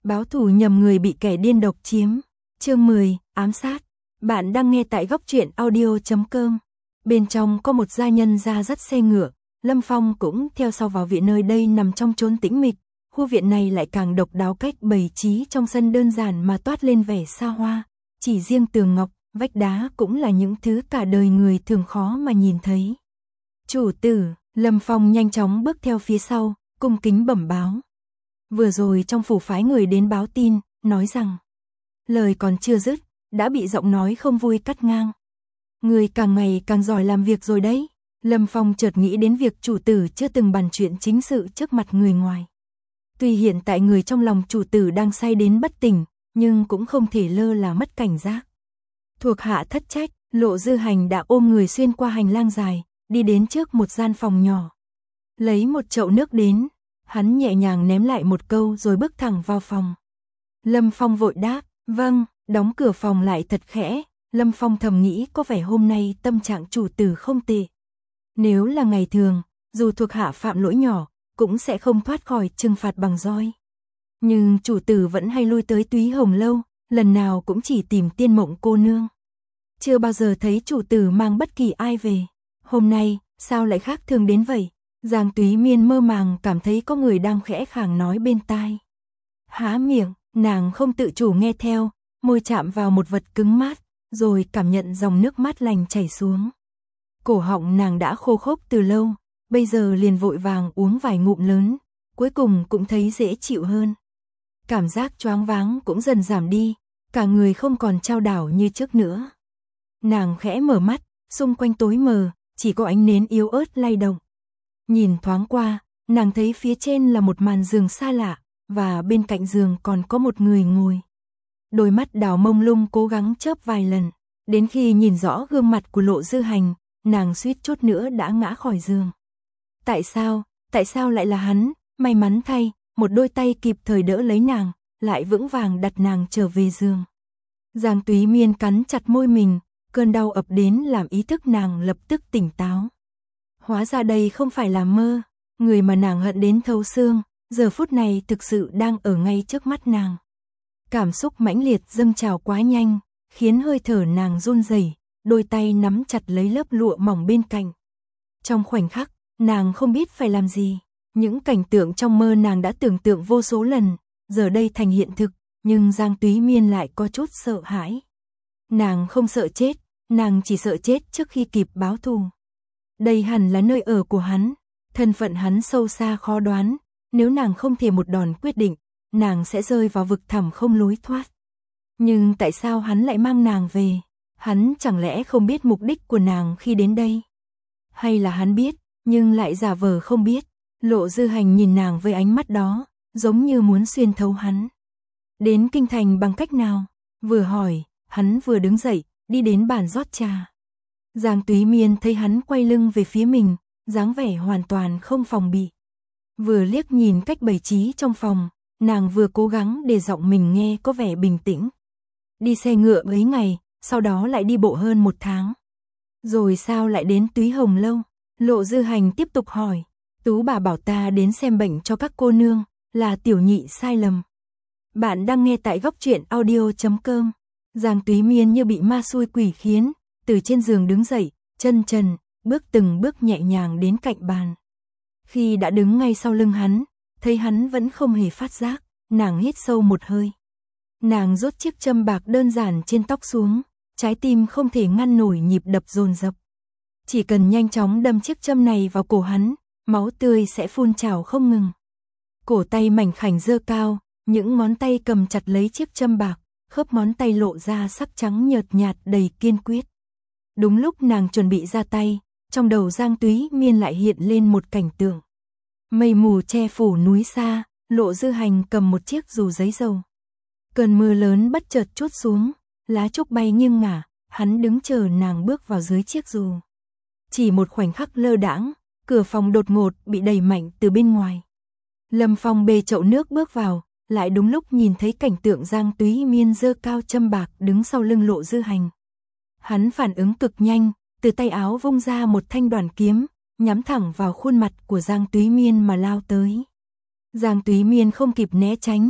Báo thù nhầm người bị kẻ điên độc chiếm. Chương 10, ám sát. Bạn đang nghe tại góc truyện audio.com. Bên trong có một gia nhân ra dắt xe ngựa, Lâm Phong cũng theo sau vào viện. Nơi đây nằm trong chốn tĩnh mịch, khu viện này lại càng độc đáo cách bày trí trong sân đơn giản mà toát lên vẻ xa hoa. Chỉ riêng tường ngọc, vách đá cũng là những thứ cả đời người thường khó mà nhìn thấy. Chủ tử, Lâm Phong nhanh chóng bước theo phía sau, cung kính bẩm báo. Vừa rồi trong phủ phái người đến báo tin, nói rằng lời còn chưa dứt, đã bị giọng nói không vui cắt ngang. Người càng ngày càng giỏi làm việc rồi đấy. Lâm Phong chợt nghĩ đến việc chủ tử chưa từng bàn chuyện chính sự trước mặt người ngoài. Tuy hiện tại người trong lòng chủ tử đang say đến bất tỉnh, nhưng cũng không thể lơ là mất cảnh giác. Thuộc hạ thất trách, Lộ Dư Hành đã ôm người xuyên qua hành lang dài, đi đến trước một gian phòng nhỏ. Lấy một chậu nước đến, hắn nhẹ nhàng ném lại một câu rồi bước thẳng vào phòng. Lâm Phong vội đáp, vâng, đóng cửa phòng lại thật khẽ. Lâm Phong thầm nghĩ có vẻ hôm nay tâm trạng chủ tử không tệ. Nếu là ngày thường, dù thuộc hạ phạm lỗi nhỏ, cũng sẽ không thoát khỏi trừng phạt bằng roi. Nhưng chủ tử vẫn hay lui tới Túy Hồng Lâu, lần nào cũng chỉ tìm Tiên Mộng cô nương. Chưa bao giờ thấy chủ tử mang bất kỳ ai về. Hôm nay, sao lại khác thường đến vậy? Giang Túy Miên mơ màng cảm thấy có người đang khẽ khàng nói bên tai. Há miệng, nàng không tự chủ nghe theo, môi chạm vào một vật cứng mát, rồi cảm nhận dòng nước mát lành chảy xuống. Cổ họng nàng đã khô khốc từ lâu, bây giờ liền vội vàng uống vài ngụm lớn, cuối cùng cũng thấy dễ chịu hơn. Cảm giác choáng váng cũng dần giảm đi, cả người không còn chao đảo như trước nữa. Nàng khẽ mở mắt, xung quanh tối mờ, chỉ có ánh nến yếu ớt lay động. Nhìn thoáng qua, nàng thấy phía trên là một màn giường xa lạ, và bên cạnh giường còn có một người ngồi. Đôi mắt đào mông lung cố gắng chớp vài lần, đến khi nhìn rõ gương mặt của Lộ Dư Hành, nàng suýt chút nữa đã ngã khỏi giường. Tại sao lại là hắn? May mắn thay, một đôi tay kịp thời đỡ lấy nàng, lại vững vàng đặt nàng trở về giường. Giang Túy Miên cắn chặt môi mình, cơn đau ập đến làm ý thức nàng lập tức tỉnh táo. Hóa ra đây không phải là mơ, người mà nàng hận đến thấu xương, giờ phút này thực sự đang ở ngay trước mắt nàng. Cảm xúc mãnh liệt dâng trào quá nhanh, khiến hơi thở nàng run rẩy, đôi tay nắm chặt lấy lớp lụa mỏng bên cạnh. Trong khoảnh khắc, nàng không biết phải làm gì. Những cảnh tượng trong mơ nàng đã tưởng tượng vô số lần, giờ đây thành hiện thực, nhưng Giang Túy Miên lại có chút sợ hãi. Nàng không sợ chết, nàng chỉ sợ chết trước khi kịp báo thù. Đây hẳn là nơi ở của hắn, thân phận hắn sâu xa khó đoán, nếu nàng không thể một đòn quyết định, nàng sẽ rơi vào vực thẳm không lối thoát. Nhưng tại sao hắn lại mang nàng về? Hắn chẳng lẽ không biết mục đích của nàng khi đến đây? Hay là hắn biết, nhưng lại giả vờ không biết? Lộ Dư Hành nhìn nàng với ánh mắt đó, giống như muốn xuyên thấu hắn. Đến kinh thành bằng cách nào? Vừa hỏi, hắn vừa đứng dậy, đi đến bàn rót trà. Giang Túy Miên thấy hắn quay lưng về phía mình, dáng vẻ hoàn toàn không phòng bị. Vừa liếc nhìn cách bày trí trong phòng, nàng vừa cố gắng để giọng mình nghe có vẻ bình tĩnh. Đi xe ngựa mấy ngày, sau đó lại đi bộ hơn 1 tháng. Rồi sao lại đến Túy Hồng Lâu? Lộ Dư Hành tiếp tục hỏi. Tú bà bảo ta đến xem bệnh cho các cô nương, là tiểu nhị sai lầm. Bạn đang nghe tại góc truyện audio.com. Giang Túy Miên như bị ma xui quỷ khiến, từ trên giường đứng dậy, chân trần, bước từng bước nhẹ nhàng đến cạnh bàn. Khi đã đứng ngay sau lưng hắn, thấy hắn vẫn không hề phát giác, nàng hít sâu một hơi. Nàng rút chiếc châm bạc đơn giản trên tóc xuống, trái tim không thể ngăn nổi nhịp đập dồn dập. Chỉ cần nhanh chóng đâm chiếc châm này vào cổ hắn, máu tươi sẽ phun trào không ngừng. Cổ tay mảnh khảnh giơ cao, những ngón tay cầm chặt lấy chiếc châm bạc, khớp ngón tay lộ ra sắc trắng nhợt nhạt đầy kiên quyết. Đúng lúc nàng chuẩn bị ra tay, trong đầu Giang Túy Miên lại hiện lên một cảnh tượng. Mây mù che phủ núi xa, Lộ Dư Hành cầm một chiếc dù giấy dầu. Cơn mưa lớn bất chợt trút xuống, lá trúc bay nghiêng ngả, hắn đứng chờ nàng bước vào dưới chiếc dù. Chỉ một khoảnh khắc lơ đãng, cửa phòng đột ngột bị đẩy mạnh từ bên ngoài. Lâm Phong bê chậu nước bước vào, lại đúng lúc nhìn thấy cảnh tượng Giang Túy Miên giơ cao châm bạc đứng sau lưng Lộ Dư Hành. Hắn phản ứng cực nhanh, từ tay áo vung ra một thanh đoàn kiếm, nhắm thẳng vào khuôn mặt của Giang Túy Miên mà lao tới. Giang Túy Miên không kịp né tránh,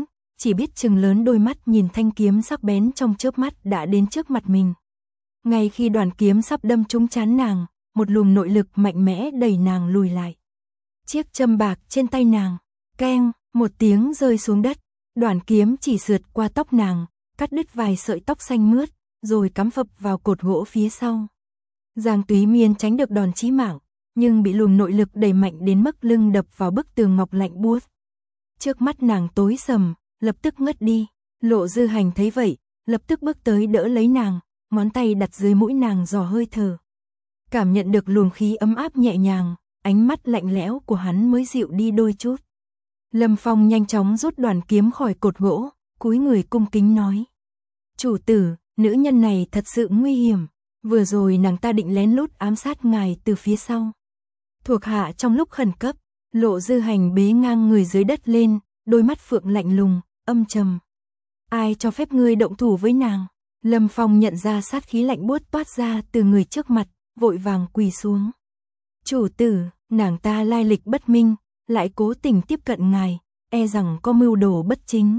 chỉ biết trừng lớn đôi mắt nhìn thanh kiếm sắc bén trong chớp mắt đã đến trước mặt mình. Ngay khi đoàn kiếm sắp đâm trúng trán nàng, một luồng nội lực mạnh mẽ đẩy nàng lùi lại. Chiếc châm bạc trên tay nàng, keng, một tiếng rơi xuống đất, đoàn kiếm chỉ sượt qua tóc nàng, cắt đứt vài sợi tóc xanh mướt, rồi cắm phập vào cột gỗ phía sau. Giang Túy Miên tránh được đòn chí mạng, nhưng bị luồng nội lực đẩy mạnh đến mức lưng đập vào bức tường ngọc lạnh buốt. Trước mắt nàng tối sầm, lập tức ngất đi. Lộ Dư Hành thấy vậy, lập tức bước tới đỡ lấy nàng, ngón tay đặt dưới mũi nàng dò hơi thở. Cảm nhận được luồng khí ấm áp nhẹ nhàng, ánh mắt lạnh lẽo của hắn mới dịu đi đôi chút. Lâm Phong nhanh chóng rút đoàn kiếm khỏi cột gỗ, cúi người cung kính nói: "Chủ tử, nữ nhân này thật sự nguy hiểm, vừa rồi nàng ta định lén lút ám sát ngài từ phía sau." Thuộc hạ trong lúc khẩn cấp. Lộ Dư Hành bế ngang người dưới đất lên, đôi mắt phượng lạnh lùng, âm trầm. "Ai cho phép ngươi động thủ với nàng?" Lâm Phong nhận ra sát khí lạnh buốt toát ra từ người trước mặt, vội vàng quỳ xuống. "Chủ tử, nàng ta lai lịch bất minh, lại cố tình tiếp cận ngài, e rằng có mưu đồ bất chính."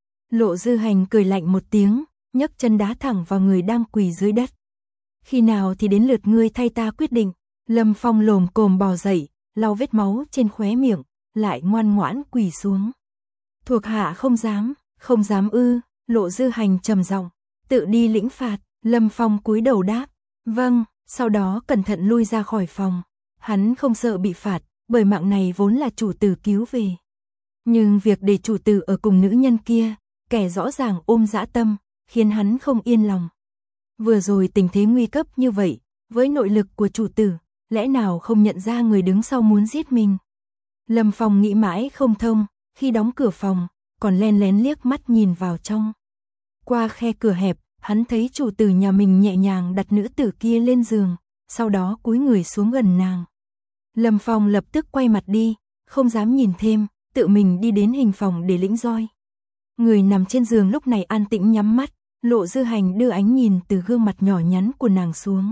Lộ Dư Hành cười lạnh một tiếng, nhấc chân đá thẳng vào người đang quỳ dưới đất. "Khi nào thì đến lượt ngươi thay ta quyết định." Lâm Phong lồm cồm bò dậy, lau vết máu trên khóe miệng, lại ngoan ngoãn quỳ xuống. "Thuộc hạ không dám ư?" Lộ Dư Hành trầm giọng, "Tự đi lĩnh phạt." Lâm Phong cúi đầu đáp, "Vâng." Sau đó cẩn thận lui ra khỏi phòng. Hắn không sợ bị phạt, bởi mạng này vốn là chủ tử cứu về. Nhưng việc để chủ tử ở cùng nữ nhân kia, kẻ rõ ràng ôm dã tâm, khiến hắn không yên lòng. Vừa rồi tình thế nguy cấp như vậy, với nội lực của chủ tử, lẽ nào không nhận ra người đứng sau muốn giết mình? Lâm Phong nghĩ mãi không thông, khi đóng cửa phòng, còn len lén liếc mắt nhìn vào trong. Qua khe cửa hẹp, hắn thấy chủ tử nhà mình nhẹ nhàng đặt nữ tử kia lên giường, sau đó cúi người xuống gần nàng. Lâm Phong lập tức quay mặt đi, không dám nhìn thêm, tự mình đi đến hình phòng để lĩnh roi. Người nằm trên giường lúc này an tĩnh nhắm mắt, Lộ Dư Hành đưa ánh nhìn từ gương mặt nhỏ nhắn của nàng xuống.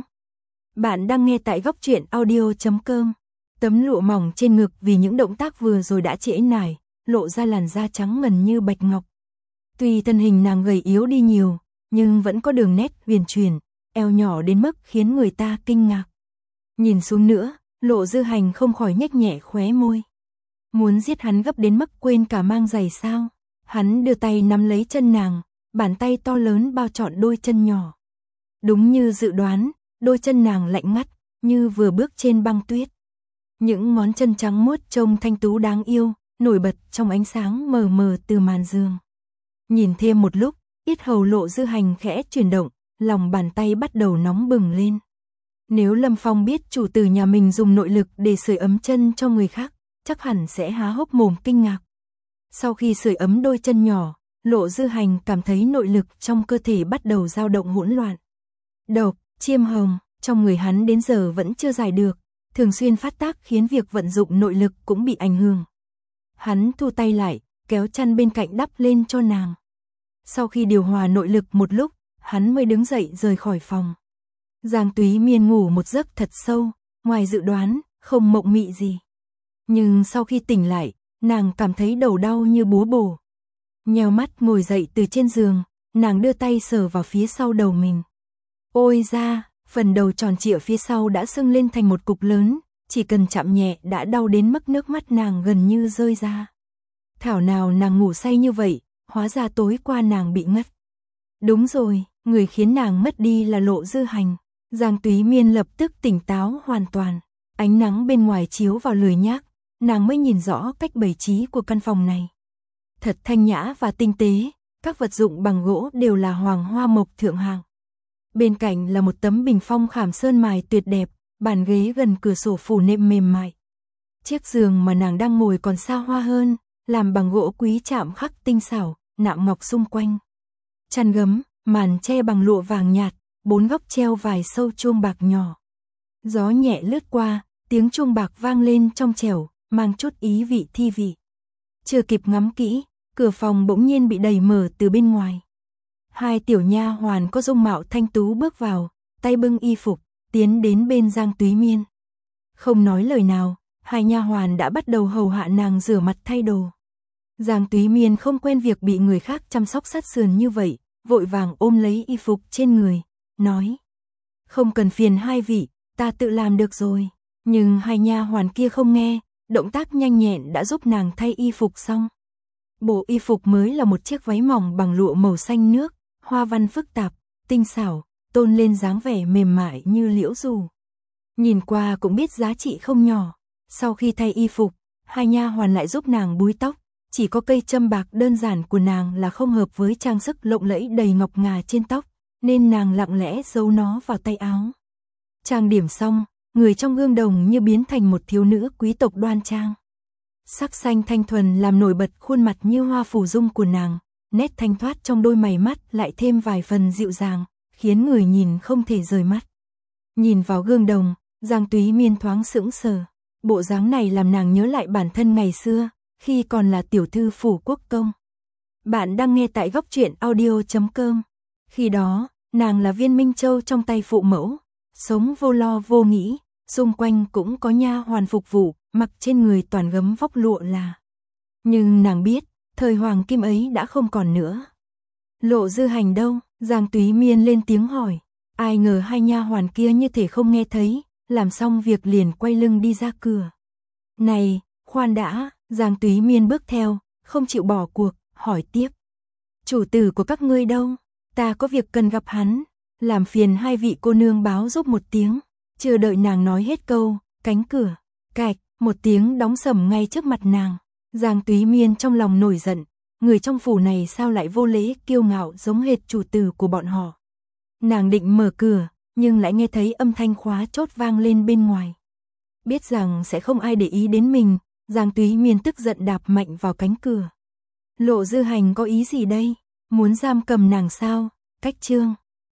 Bạn đang nghe tại góc truyện audio.com. Tấm lụa mỏng trên ngực vì những động tác vừa rồi đã trễ nải, lộ ra làn da trắng ngần như bạch ngọc. Tuy thân hình nàng gầy yếu đi nhiều, nhưng vẫn có đường nét huyền chuyển, eo nhỏ đến mức khiến người ta kinh ngạc. Nhìn xuống nữa, Lộ Dư Hành không khỏi nhếch nhẹ khóe môi. Muốn giết hắn gấp đến mức quên cả mang giày sao? Hắn đưa tay nắm lấy chân nàng, bàn tay to lớn bao trọn đôi chân nhỏ. Đúng như dự đoán, đôi chân nàng lạnh ngắt, như vừa bước trên băng tuyết. Những ngón chân trắng muốt trông thanh tú đáng yêu, nổi bật trong ánh sáng mờ mờ từ màn giường. Nhìn thêm một lúc, yết hầu Lộ Dư Hành khẽ chuyển động, lòng bàn tay bắt đầu nóng bừng lên. Nếu Lâm Phong biết chủ tử nhà mình dùng nội lực để sưởi ấm chân cho người khác, chắc hẳn sẽ há hốc mồm kinh ngạc. Sau khi sưởi ấm đôi chân nhỏ, Lộ Dư Hành cảm thấy nội lực trong cơ thể bắt đầu dao động hỗn loạn. Độc, chiêm hồng, trong người hắn đến giờ vẫn chưa giải được, thường xuyên phát tác khiến việc vận dụng nội lực cũng bị ảnh hưởng. Hắn thu tay lại, kéo chăn bên cạnh đắp lên cho nàng. Sau khi điều hòa nội lực một lúc, hắn mới đứng dậy rời khỏi phòng. Giang Túy Miên ngủ một giấc thật sâu, ngoài dự đoán, không mộng mị gì. Nhưng sau khi tỉnh lại, nàng cảm thấy đầu đau như búa bổ. Nheo mắt ngồi dậy từ trên giường, nàng đưa tay sờ vào phía sau đầu mình. Ôi da, phần đầu tròn trịa phía sau đã sưng lên thành một cục lớn, chỉ cần chạm nhẹ đã đau đến mức nước mắt nàng gần như rơi ra. Thảo nào nàng ngủ say như vậy, hóa ra tối qua nàng bị ngất. Đúng rồi, người khiến nàng mất đi là Lộ Dư Hành. Giang Túy Miên lập tức tỉnh táo hoàn toàn. Ánh nắng bên ngoài chiếu vào lười nhác, nàng mới nhìn rõ cách bày trí của căn phòng này. Thật thanh nhã và tinh tế, các vật dụng bằng gỗ đều là hoàng hoa mộc thượng hạng. Bên cạnh là một tấm bình phong khảm sơn mài tuyệt đẹp, bàn ghế gần cửa sổ phủ nệm mềm mại. Chiếc giường mà nàng đang ngồi còn xa hoa hơn, làm bằng gỗ quý chạm khắc tinh xảo, nạm ngọc xung quanh. Chăn gấm, màn che bằng lụa vàng nhạt, bốn góc treo vài sâu chuông bạc nhỏ. Gió nhẹ lướt qua, tiếng chuông bạc vang lên trong trẻo, mang chút ý vị thi vị. Chưa kịp ngắm kỹ, cửa phòng bỗng nhiên bị đẩy mở từ bên ngoài. Hai tiểu nha hoàn có dung mạo thanh tú bước vào, tay bưng y phục, tiến đến bên Giang Túy Miên. Không nói lời nào, hai nha hoàn đã bắt đầu hầu hạ nàng rửa mặt thay đồ. Giang Túy Miên không quen việc bị người khác chăm sóc sát sườn như vậy, vội vàng ôm lấy y phục trên người, nói. Không cần phiền hai vị, ta tự làm được rồi. Nhưng hai nha hoàn kia không nghe, động tác nhanh nhẹn đã giúp nàng thay y phục xong. Bộ y phục mới là một chiếc váy mỏng bằng lụa màu xanh nước, hoa văn phức tạp, tinh xảo, tôn lên dáng vẻ mềm mại như liễu dù. Nhìn qua cũng biết giá trị không nhỏ. Sau khi thay y phục, hai nha hoàn lại giúp nàng búi tóc, chỉ có cây châm bạc đơn giản của nàng là không hợp với trang sức lộng lẫy đầy ngọc ngà trên tóc, nên nàng lặng lẽ giấu nó vào tay áo. Trang điểm xong, người trong gương đồng như biến thành một thiếu nữ quý tộc đoan trang. Sắc xanh thanh thuần làm nổi bật khuôn mặt như hoa phù dung của nàng, nét thanh thoát trong đôi mày mắt lại thêm vài phần dịu dàng, khiến người nhìn không thể rời mắt. Nhìn vào gương đồng, Giang Túy Miên thoáng sững sờ. Bộ dáng này làm nàng nhớ lại bản thân ngày xưa, khi còn là tiểu thư phủ quốc công. Bạn đang nghe tại góc truyện audio.com. Khi đó, nàng là viên minh châu trong tay phụ mẫu, sống vô lo vô nghĩ, xung quanh cũng có nha hoàn phục vụ, mặc trên người toàn gấm vóc lụa là. Nhưng nàng biết, thời hoàng kim ấy đã không còn nữa. Lộ Dư Hành đâu? Giang Túy Miên lên tiếng hỏi. Ai ngờ hai nha hoàn kia như thể không nghe thấy, làm xong việc liền quay lưng đi ra cửa. Này, khoan đã, Giang Túy Miên bước theo, không chịu bỏ cuộc, hỏi tiếp. Chủ tử của các ngươi đâu? Ta có việc cần gặp hắn, làm phiền hai vị cô nương báo giúp một tiếng. Chưa đợi nàng nói hết câu, cánh cửa, cạch, một tiếng đóng sầm ngay trước mặt nàng. Giang Túy Miên trong lòng nổi giận, người trong phủ này sao lại vô lễ kiêu ngạo giống hệt chủ tử của bọn họ. Nàng định mở cửa, nhưng lại nghe thấy âm thanh khóa chốt vang lên bên ngoài. Biết rằng sẽ không ai để ý đến mình, Giang Túy Miên tức giận đạp mạnh vào cánh cửa. Lộ Dư Hành có ý gì đây? Muốn giam cầm nàng sao? Cách chương